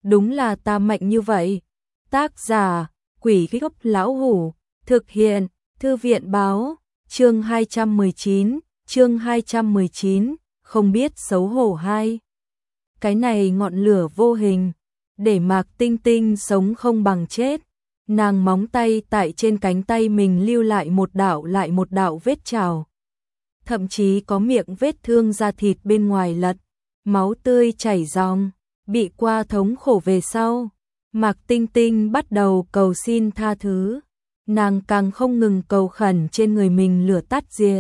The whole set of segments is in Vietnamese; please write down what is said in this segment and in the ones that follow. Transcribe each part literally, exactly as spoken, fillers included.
đúng là ta mạnh như vậy. Tác giả, Quỷ Gốc Lão Hủ, thực hiện, Thư viện Báo, chương hai trăm mười chín, chương hai trăm mười chín, không biết xấu hổ hai. Cái này ngọn lửa vô hình, để Mạc Tinh Tinh sống không bằng chết. Nàng móng tay tại trên cánh tay mình lưu lại một đạo lại một đạo vết trào. Thậm chí có miệng vết thương da thịt bên ngoài lật, máu tươi chảy ròng, bị qua thống khổ về sau. Mạc Tinh Tinh bắt đầu cầu xin tha thứ, nàng càng không ngừng cầu khẩn trên người mình lửa tắt diệt.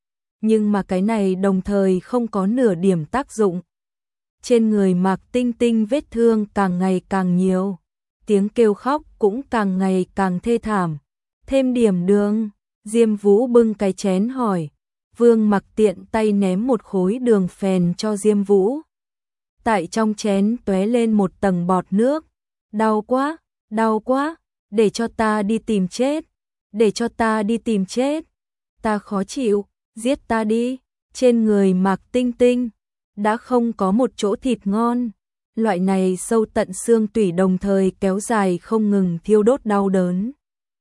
Nhưng mà cái này đồng thời không có nửa điểm tác dụng. Trên người Mạc Tinh Tinh vết thương càng ngày càng nhiều, tiếng kêu khóc cũng càng ngày càng thê thảm. Thêm điểm đường, Diêm Vũ bưng cái chén hỏi. Vương Mặc tiện tay ném một khối đường phèn cho Diêm Vũ. Tại trong chén tóe lên một tầng bọt nước. Đau quá, đau quá, để cho ta đi tìm chết, để cho ta đi tìm chết. Ta khó chịu, giết ta đi. Trên người Mạc Tinh Tinh đã không có một chỗ thịt ngon. Loại này sâu tận xương tủy đồng thời kéo dài không ngừng thiêu đốt đau đớn,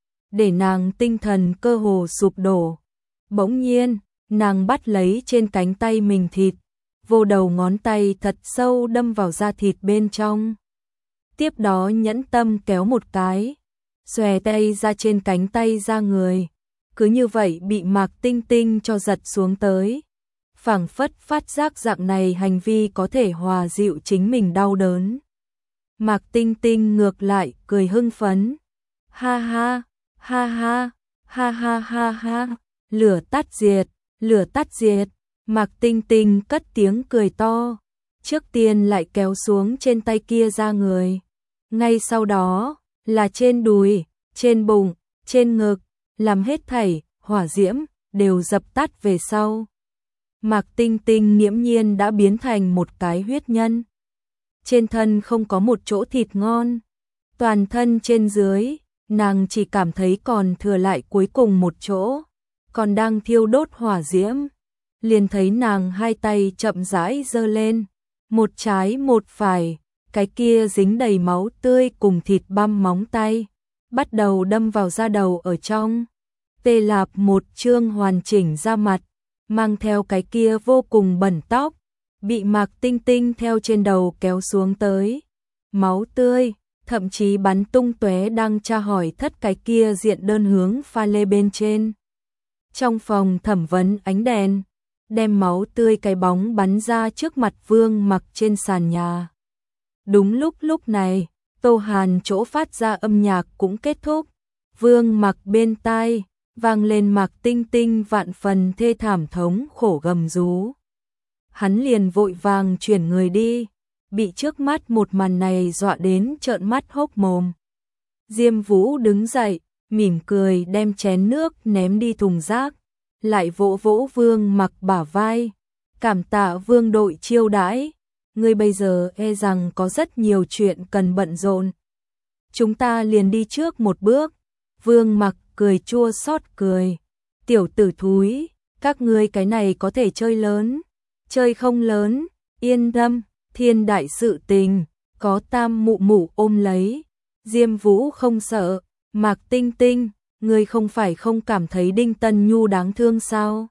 để nàng tinh thần cơ hồ sụp đổ. Bỗng nhiên, nàng bắt lấy trên cánh tay mình thịt, vô đầu ngón tay thật sâu đâm vào da thịt bên trong. Tiếp đó nhẫn tâm kéo một cái, xòe tay ra trên cánh tay ra người. Cứ như vậy bị Mạc Tinh Tinh cho giật xuống tới. Phảng phất phát giác dạng này hành vi có thể hòa dịu chính mình đau đớn. Mạc Tinh Tinh ngược lại cười hưng phấn. Ha ha, ha ha, ha ha ha ha, lửa tắt diệt, lửa tắt diệt. Mạc Tinh Tinh cất tiếng cười to, trước tiên lại kéo xuống trên tay kia ra người. Ngay sau đó là trên đùi, trên bụng, trên ngực, làm hết thảy hỏa diễm đều dập tắt về sau. Mạc Tinh Tinh nghiễm nhiên đã biến thành một cái huyết nhân. Trên thân không có một chỗ thịt ngon, toàn thân trên dưới, nàng chỉ cảm thấy còn thừa lại cuối cùng một chỗ, còn đang thiêu đốt hỏa diễm. Liền thấy nàng hai tay chậm rãi giơ lên, một trái một phải, cái kia dính đầy máu tươi cùng thịt băm móng tay, bắt đầu đâm vào da đầu ở trong. Tê Lạp một chương hoàn chỉnh da mặt, mang theo cái kia vô cùng bẩn tóc, bị Mạc Tinh Tinh theo trên đầu kéo xuống tới. Máu tươi, thậm chí bắn tung tóe đang tra hỏi thất cái kia diện đơn hướng pha lê bên trên. Trong phòng thẩm vấn ánh đèn, đem máu tươi cái bóng bắn ra trước mặt Vương Mặc trên sàn nhà. Đúng lúc lúc này, Tô Hàn chỗ phát ra âm nhạc cũng kết thúc. Vương Mặc bên tai vang lên Mạc Tinh Tinh vạn phần thê thảm thống khổ gầm rú. Hắn liền vội vàng chuyển người đi, bị trước mắt một màn này dọa đến trợn mắt hốc mồm. Diêm Vũ đứng dậy, mỉm cười đem chén nước ném đi thùng rác, lại vỗ vỗ Vương Mặc bả vai. Cảm tạ Vương đội chiêu đãi, ngươi bây giờ e rằng có rất nhiều chuyện cần bận rộn. Chúng ta liền đi trước một bước. Vương Mặc cười chua xót cười. Tiểu tử thúi, các ngươi cái này có thể chơi lớn, chơi không lớn, yên tâm, thiên đại sự tình, có Tam mụ mụ ôm lấy. Diêm Vũ không sợ. Mạc Tinh Tinh, ngươi không phải không cảm thấy Đinh Tân Nhu đáng thương sao?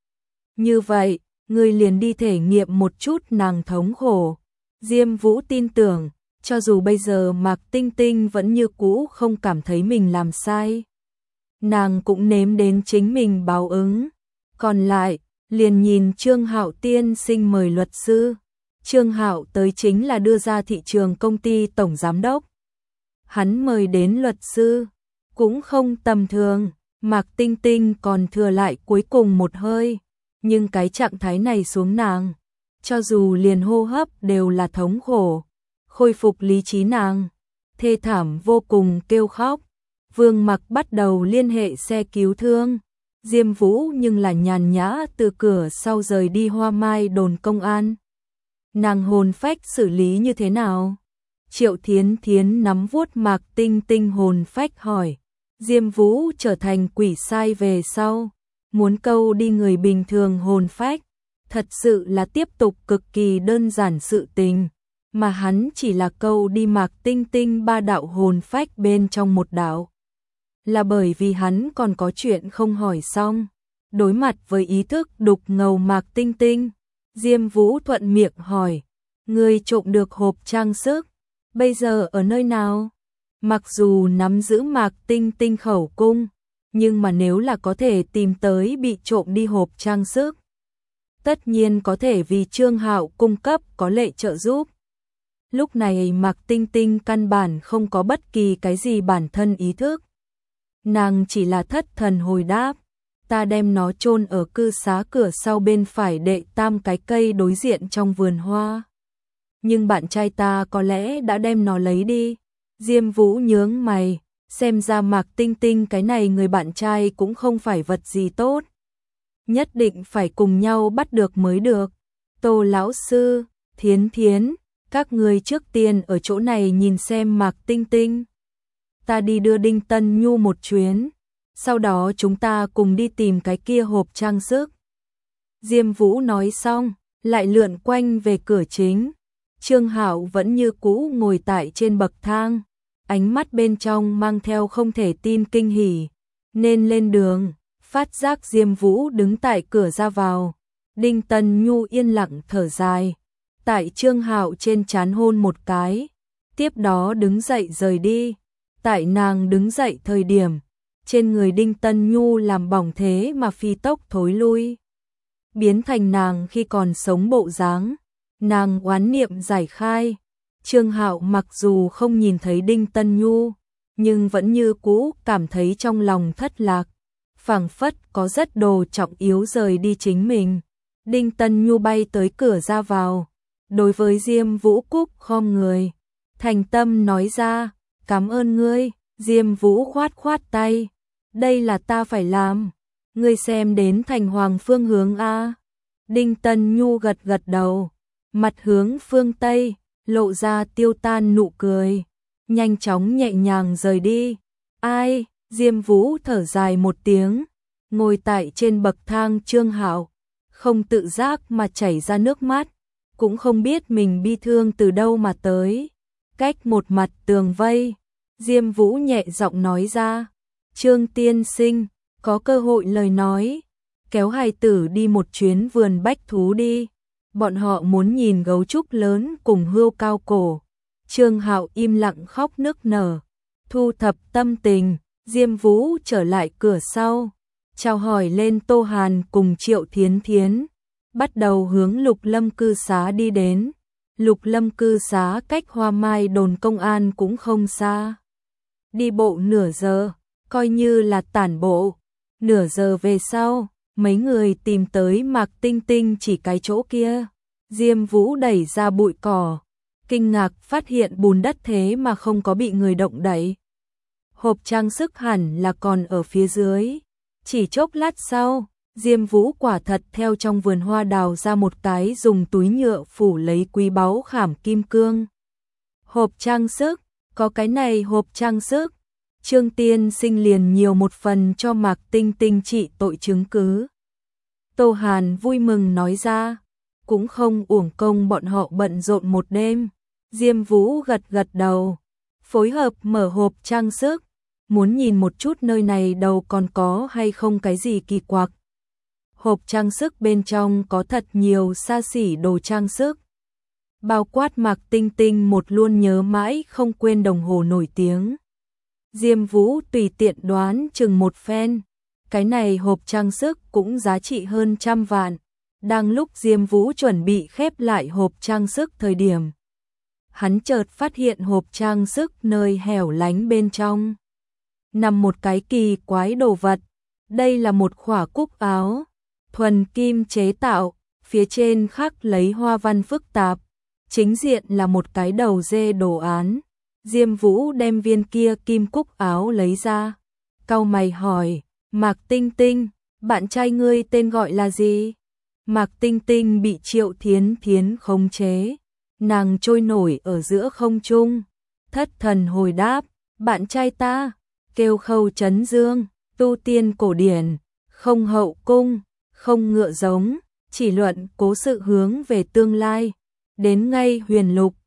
Như vậy, ngươi liền đi thể nghiệm một chút nàng thống khổ. Diêm Vũ tin tưởng, cho dù bây giờ Mạc Tinh Tinh vẫn như cũ không cảm thấy mình làm sai, nàng cũng nếm đến chính mình báo ứng. Còn lại, liền nhìn Trương Hạo tiên sinh mời luật sư. Trương Hạo tới chính là đưa ra thị trường công ty tổng giám đốc. Hắn mời đến luật sư, cũng không tầm thường. Mạc Tinh Tinh còn thừa lại cuối cùng một hơi, nhưng cái trạng thái này xuống nàng, cho dù liền hô hấp đều là thống khổ. Khôi phục lý trí nàng, thê thảm vô cùng kêu khóc. Vương Mặc bắt đầu liên hệ xe cứu thương. Diêm Vũ nhưng là nhàn nhã từ cửa sau rời đi Hoa Mai đồn công an. Nàng hồn phách xử lý như thế nào? Triệu Thiến Thiến nắm vuốt Mạc Tinh Tinh hồn phách hỏi. Diêm Vũ trở thành quỷ sai về sau, muốn câu đi người bình thường hồn phách, thật sự là tiếp tục cực kỳ đơn giản sự tình. mà hắn chỉ là câu đi Mạc Tinh Tinh ba đạo hồn phách bên trong một đạo. Là bởi vì hắn còn có chuyện không hỏi xong. Đối mặt với ý thức đục ngầu Mạc Tinh Tinh, Diêm Vũ thuận miệng hỏi, ngươi trộm được hộp trang sức, bây giờ ở nơi nào? Mặc dù nắm giữ Mạc Tinh Tinh khẩu cung, nhưng mà nếu là có thể tìm tới bị trộm đi hộp trang sức, tất nhiên có thể vì Trương Hạo cung cấp có lệ trợ giúp. Lúc này Mạc Tinh Tinh căn bản không có bất kỳ cái gì bản thân ý thức. Nàng chỉ là thất thần hồi đáp, ta đem nó chôn ở cư xá cửa sau bên phải đệ tam cái cây đối diện trong vườn hoa. Nhưng bạn trai ta có lẽ đã đem nó lấy đi. Diêm Vũ nhướng mày, xem ra Mạc Tinh Tinh cái này người bạn trai cũng không phải vật gì tốt. Nhất định phải cùng nhau bắt được mới được. Tô lão sư, Thiến Thiến, các người trước tiên ở chỗ này nhìn xem Mạc Tinh Tinh. Ta đi đưa Đinh Tân Nhu một chuyến, sau đó chúng ta cùng đi tìm cái kia hộp trang sức. Diêm Vũ nói xong, lại lượn quanh về cửa chính. Trương Hạo vẫn như cũ ngồi tại trên bậc thang, ánh mắt bên trong mang theo không thể tin kinh hỉ. Nên lên đường, phát giác Diêm Vũ đứng tại cửa ra vào. Đinh Tân Nhu yên lặng thở dài, tại Trương Hạo trên trán hôn một cái, tiếp đó đứng dậy rời đi. Tại nàng đứng dậy thời điểm, trên người Đinh Tân Nhu làm bỏng thế mà phi tốc thối lui, biến thành nàng khi còn sống bộ dáng. Nàng oán niệm giải khai. Trương Hạo mặc dù không nhìn thấy Đinh Tân Nhu, nhưng vẫn như cũ cảm thấy trong lòng thất lạc, phảng phất có rất đồ trọng yếu rời đi chính mình. Đinh Tân Nhu bay tới cửa ra vào, đối với Diêm Vũ cúc khom người, thành tâm nói ra, cảm ơn ngươi. Diêm Vũ khoát khoát tay, đây là ta phải làm, ngươi xem đến thành hoàng phương hướng a. Đinh Tân Nhu gật gật đầu, mặt hướng phương Tây, lộ ra tiêu tan nụ cười, nhanh chóng nhẹ nhàng rời đi. Ai? Diêm Vũ thở dài một tiếng, ngồi tại trên bậc thang. Trương Hạo không tự giác mà chảy ra nước mắt, cũng không biết mình bi thương từ đâu mà tới. Cách một mặt tường vây, Diêm Vũ nhẹ giọng nói ra, Trương tiên sinh, có cơ hội lời nói, kéo hài tử đi một chuyến vườn bách thú đi. Bọn họ muốn nhìn gấu trúc lớn cùng hươu cao cổ. Trương Hạo im lặng khóc nức nở. Thu thập tâm tình, Diêm Vũ trở lại cửa sau, chào hỏi lên Tô Hàn cùng Triệu Thiến Thiến, bắt đầu hướng Lục Lâm cư xá đi đến. Lục Lâm cư xá cách Hoa Mai đồn công an cũng không xa. Đi bộ nửa giờ, coi như là tản bộ. Nửa giờ về sau, mấy người tìm tới Mạc Tinh Tinh chỉ cái chỗ kia. Diêm Vũ đẩy ra bụi cỏ, kinh ngạc phát hiện bùn đất thế mà không có bị người động đậy. Hộp trang sức hẳn là còn ở phía dưới. Chỉ chốc lát sau, Diêm Vũ quả thật theo trong vườn hoa đào ra một cái dùng túi nhựa phủ lấy quý báu khảm kim cương. Hộp trang sức, có cái này hộp trang sức, Trương tiên sinh liền nhiều một phần cho Mạc Tinh Tinh trị tội chứng cứ. Tô Hàn vui mừng nói ra, cũng không uổng công bọn họ bận rộn một đêm. Diêm Vũ gật gật đầu, phối hợp mở hộp trang sức, muốn nhìn một chút nơi này đâu còn có hay không cái gì kỳ quặc. Hộp trang sức bên trong có thật nhiều xa xỉ đồ trang sức, bao quát Mạc Tinh Tinh một luôn nhớ mãi không quên đồng hồ nổi tiếng. Diêm Vũ tùy tiện đoán chừng một phen, cái này hộp trang sức cũng giá trị hơn trăm vạn. Đang lúc Diêm Vũ chuẩn bị khép lại hộp trang sức thời điểm, hắn chợt phát hiện hộp trang sức nơi hẻo lánh bên trong nằm một cái kỳ quái đồ vật. Đây là một khỏa cúc áo, thuần kim chế tạo, phía trên khắc lấy hoa văn phức tạp, chính diện là một cái đầu dê đồ án. Diêm Vũ đem viên kia kim cúc áo lấy ra, cau mày hỏi, Mạc Tinh Tinh, bạn trai ngươi tên gọi là gì? Mạc Tinh Tinh bị Triệu Thiến Thiến khống chế, nàng trôi nổi ở giữa không trung, thất thần hồi đáp, bạn trai ta, kêu Khâu Chấn Dương, tu tiên cổ điển, không hậu cung, không ngựa giống, chỉ luận cố sự hướng về tương lai, đến ngay huyền lục,